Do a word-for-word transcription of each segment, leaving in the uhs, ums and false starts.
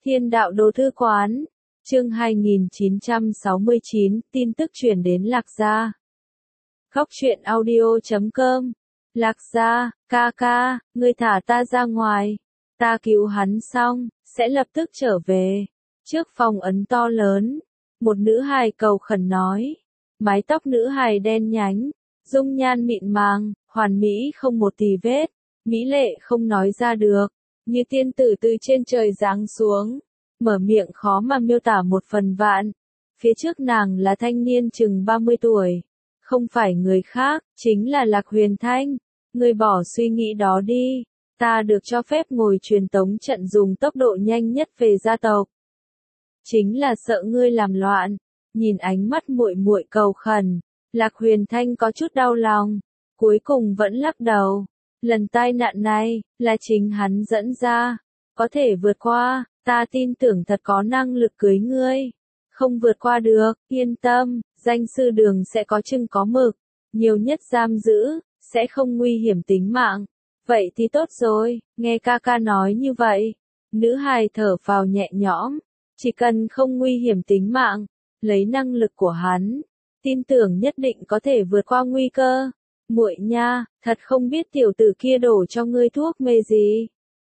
Thiên đạo đồ thư quán, chương hai nghìn chín trăm sáu mươi chín, tin tức truyền đến Lạc Gia. Khóc chuyện audio chấm com. Lạc Gia, ca ca, ngươi thả ta ra ngoài. Ta cứu hắn xong, sẽ lập tức trở về. Trước phòng ấn to lớn, một nữ hài cầu khẩn nói. Mái tóc nữ hài đen nhánh, dung nhan mịn màng, hoàn mỹ không một tì vết, mỹ lệ không nói ra được, như tiên tử từ trên trời giáng xuống, mở miệng khó mà miêu tả một phần vạn. Phía trước nàng là thanh niên chừng ba mươi tuổi, không phải người khác, chính là Lạc Huyền Thanh. Ngươi bỏ suy nghĩ đó đi, ta được cho phép ngồi truyền tống trận dùng tốc độ nhanh nhất về gia tộc. Chính là sợ ngươi làm loạn. Nhìn ánh mắt muội muội cầu khẩn, Lạc Huyền Thanh có chút đau lòng, cuối cùng vẫn lắc đầu. Lần tai nạn này, là chính hắn dẫn ra, có thể vượt qua, ta tin tưởng thật có năng lực cưới ngươi. Không vượt qua được, yên tâm, danh sư đường sẽ có chừng có mực, nhiều nhất giam giữ, sẽ không nguy hiểm tính mạng. Vậy thì tốt rồi, nghe ca ca nói như vậy. Nữ hài thở phào nhẹ nhõm, chỉ cần không nguy hiểm tính mạng, lấy năng lực của hắn, tin tưởng nhất định có thể vượt qua nguy cơ. Muội nha, thật không biết tiểu tử kia đổ cho ngươi thuốc mê gì.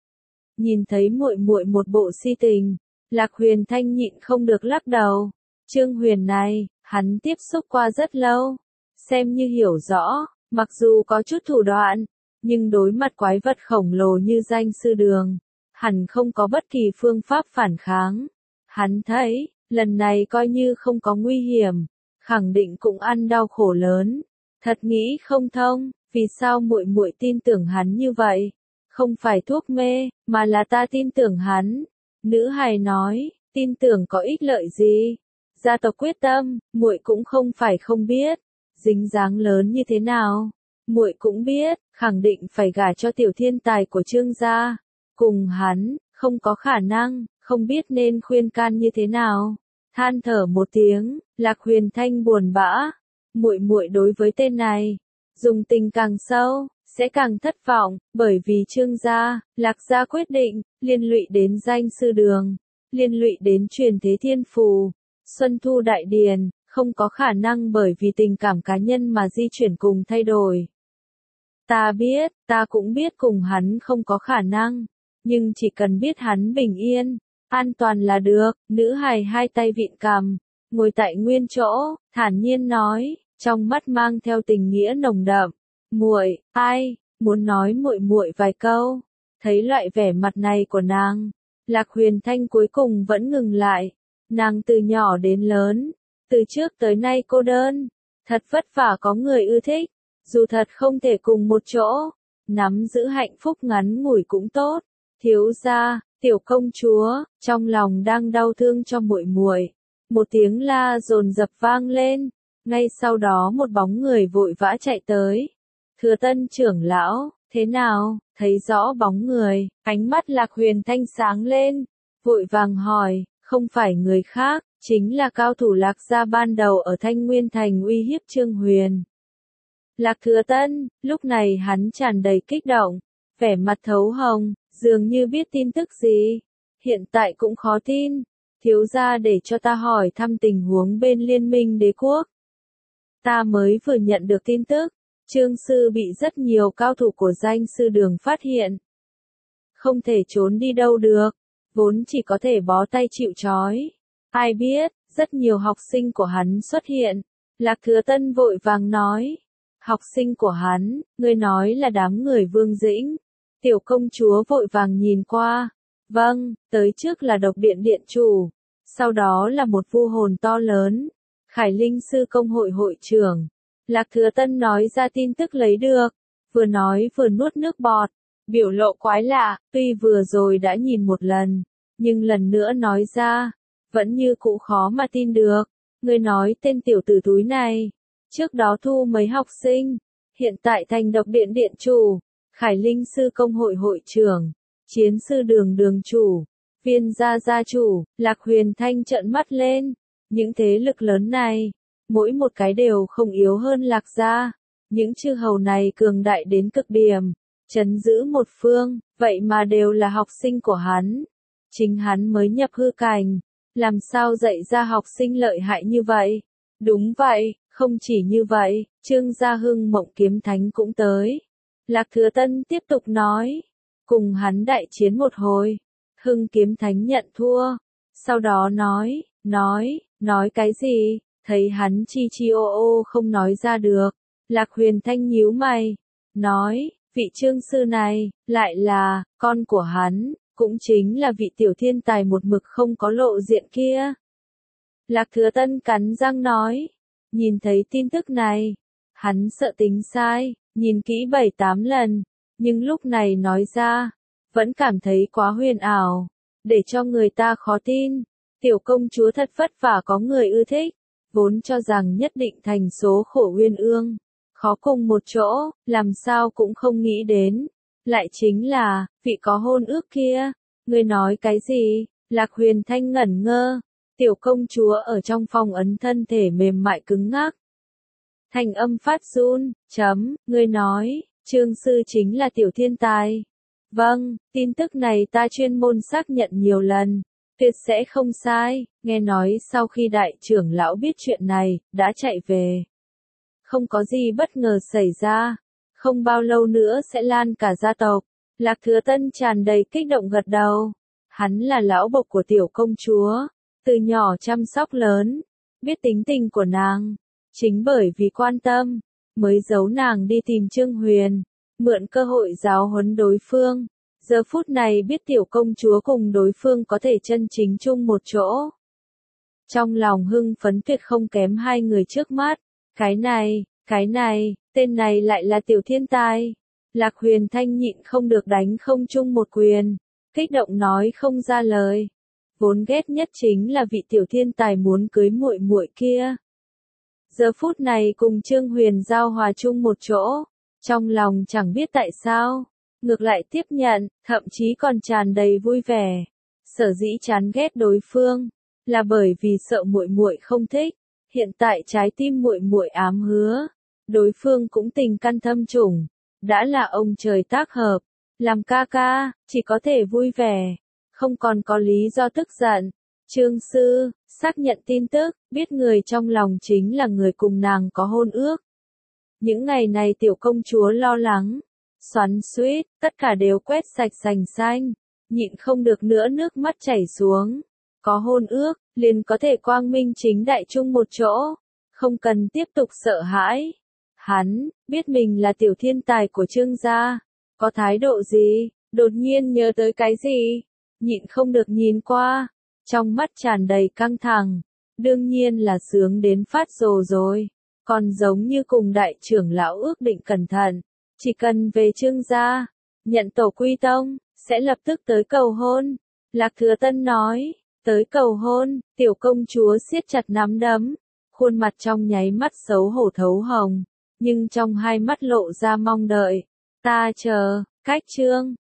Nhìn thấy muội muội một bộ si tình, Lạc Huyền Thanh nhịn không được lắc đầu. Trương Huyền này, hắn tiếp xúc qua rất lâu, xem như hiểu rõ, mặc dù có chút thủ đoạn, nhưng đối mặt quái vật khổng lồ như danh sư đường, hẳn không có bất kỳ phương pháp phản kháng. Hắn thấy, lần này coi như không có nguy hiểm, khẳng định cũng ăn đau khổ lớn. Thật nghĩ không thông, vì sao muội muội tin tưởng hắn như vậy? Không phải thuốc mê, mà là ta tin tưởng hắn. Nữ hài nói, tin tưởng có ích lợi gì? Gia tộc quyết tâm, muội cũng không phải không biết, dính dáng lớn như thế nào, muội cũng biết, khẳng định phải gả cho tiểu thiên tài của Trương gia. Cùng hắn, không có khả năng, không biết nên khuyên can như thế nào. Than thở một tiếng, Lạc Huyền Thanh buồn bã. Muội muội đối với tên này, dùng tình càng sâu, sẽ càng thất vọng, bởi vì Trương gia, Lạc gia quyết định, liên lụy đến danh sư đường, liên lụy đến truyền thế thiên phù, Xuân Thu Đại Điền, không có khả năng bởi vì tình cảm cá nhân mà di chuyển cùng thay đổi. Ta biết, ta cũng biết cùng hắn không có khả năng, nhưng chỉ cần biết hắn bình yên, an toàn là được. Nữ hài hai tay vịn cằm, ngồi tại nguyên chỗ, thản nhiên nói, trong mắt mang theo tình nghĩa nồng đậm. Muội, ai, muốn nói muội muội vài câu. Thấy loại vẻ mặt này của nàng, Lạc Huyền Thanh cuối cùng vẫn ngừng lại. Nàng từ nhỏ đến lớn, từ trước tới nay cô đơn, thật vất vả có người ưa thích, dù thật không thể cùng một chỗ, nắm giữ hạnh phúc ngắn ngủi cũng tốt. Thiếu gia, tiểu công chúa, trong lòng đang đau thương cho muội muội. Một tiếng la dồn dập vang lên, ngay sau đó một bóng người vội vã chạy tới. Thừa Tân trưởng lão, thế nào? Thấy rõ bóng người, ánh mắt Lạc Huyền Thanh sáng lên, vội vàng hỏi, không phải người khác, chính là cao thủ Lạc gia ban đầu ở Thanh Nguyên Thành uy hiếp Trương Huyền. Lạc Thừa Tân, lúc này hắn tràn đầy kích động, vẻ mặt thấu hồng, dường như biết tin tức gì. Hiện tại cũng khó tin. Thiếu gia để cho ta hỏi thăm tình huống bên Liên minh đế quốc. Ta mới vừa nhận được tin tức, Trương sư bị rất nhiều cao thủ của danh sư đường phát hiện. Không thể trốn đi đâu được, vốn chỉ có thể bó tay chịu trói. Ai biết, rất nhiều học sinh của hắn xuất hiện. Lạc Thừa Tân vội vàng nói. Học sinh của hắn, ngươi nói là đám người Vương Dĩnh. Tiểu công chúa vội vàng nhìn qua. Vâng, tới trước là độc điện điện chủ, sau đó là một vu hồn to lớn, Khải Linh sư công hội hội trưởng. Lạc Thừa Tân nói ra tin tức lấy được, vừa nói vừa nuốt nước bọt, biểu lộ quái lạ, tuy vừa rồi đã nhìn một lần, nhưng lần nữa nói ra, vẫn như cũ khó mà tin được. Ngươi nói tên tiểu tử túi này, trước đó thu mấy học sinh, hiện tại thành độc điện điện chủ, Khải Linh sư công hội hội trưởng, chiến sư đường đường chủ, viên gia gia chủ. Lạc Huyền Thanh trợn mắt lên, những thế lực lớn này, mỗi một cái đều không yếu hơn Lạc gia, những chư hầu này cường đại đến cực điểm, trấn giữ một phương, vậy mà đều là học sinh của hắn. Chính hắn mới nhập hư cảnh, làm sao dạy ra học sinh lợi hại như vậy? Đúng vậy, không chỉ như vậy, Trương Gia Hưng Mộng Kiếm Thánh cũng tới. Lạc Thừa Tân tiếp tục nói, cùng hắn đại chiến một hồi, Hưng Kiếm Thánh nhận thua, sau đó nói, nói, nói cái gì, thấy hắn chi chi ô ô không nói ra được, Lạc Huyền Thanh nhíu mày, nói, vị Trương sư này, lại là, con của hắn, cũng chính là vị tiểu thiên tài một mực không có lộ diện kia. Lạc Thừa Tân cắn răng nói, nhìn thấy tin tức này, hắn sợ tính sai, nhìn kỹ bảy tám lần, nhưng lúc này nói ra, vẫn cảm thấy quá huyền ảo, để cho người ta khó tin. Tiểu công chúa thật vất vả có người ưa thích, vốn cho rằng nhất định thành số khổ uyên ương, khó cùng một chỗ, làm sao cũng không nghĩ đến, lại chính là, vị có hôn ước kia. Ngươi nói cái gì? Lạc Huyền Thanh ngẩn ngơ, tiểu công chúa ở trong phòng ấn thân thể mềm mại cứng ngắc. Thành âm phát run, chấm, ngươi nói, Trương sư chính là tiểu thiên tài. Vâng, tin tức này ta chuyên môn xác nhận nhiều lần, tuyệt sẽ không sai, nghe nói sau khi đại trưởng lão biết chuyện này, đã chạy về. Không có gì bất ngờ xảy ra, không bao lâu nữa sẽ lan cả gia tộc. Lạc Thừa Tân tràn đầy kích động gật đầu. Hắn là lão bộc của tiểu công chúa, từ nhỏ chăm sóc lớn, biết tính tình của nàng. Chính bởi vì quan tâm, mới giấu nàng đi tìm Trương Huyền, mượn cơ hội giáo huấn đối phương. Giờ phút này biết tiểu công chúa cùng đối phương có thể chân chính chung một chỗ. Trong lòng hưng phấn tuyệt không kém hai người trước mắt. Cái này, cái này, tên này lại là tiểu thiên tài. Lạc Huyền Thanh nhịn không được đánh không chung một quyền, kích động nói không ra lời. Vốn ghét nhất chính là vị tiểu thiên tài muốn cưới muội muội kia. Giờ phút này cùng Trương Huyền giao hòa chung một chỗ, trong lòng chẳng biết tại sao, ngược lại tiếp nhận, thậm chí còn tràn đầy vui vẻ. Sở dĩ chán ghét đối phương, là bởi vì sợ muội muội không thích. Hiện tại trái tim muội muội ám hứa, đối phương cũng tình căn thâm trùng. Đã là ông trời tác hợp, làm ca ca, chỉ có thể vui vẻ, không còn có lý do tức giận. Trương sư, xác nhận tin tức, biết người trong lòng chính là người cùng nàng có hôn ước. Những ngày này tiểu công chúa lo lắng, xoắn xuýt, tất cả đều quét sạch sành xanh, nhịn không được nữa nước mắt chảy xuống. Có hôn ước, liền có thể quang minh chính đại chung một chỗ, không cần tiếp tục sợ hãi. Hắn, biết mình là tiểu thiên tài của Trương gia, có thái độ gì, đột nhiên nhớ tới cái gì, nhịn không được nhìn qua, trong mắt tràn đầy căng thẳng, đương nhiên là sướng đến phát rồ rồi, còn giống như cùng đại trưởng lão ước định cẩn thận, chỉ cần về Trương gia, nhận tổ quy tông, sẽ lập tức tới cầu hôn. Lạc Thừa Tân nói, tới cầu hôn, tiểu công chúa siết chặt nắm đấm, khuôn mặt trong nháy mắt xấu hổ thấu hồng. Nhưng trong hai mắt lộ ra mong đợi. Ta chờ, cách Trương